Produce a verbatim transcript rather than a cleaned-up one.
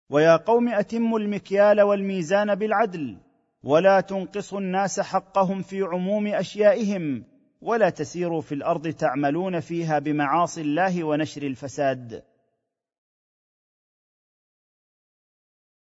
ويا قوم اتموا المكيال والميزان بالعدل ولا تنقصوا الناس حقهم في عموم اشيائهم ولا تسيروا في الارض تعملون فيها بمعاصي الله ونشر الفساد.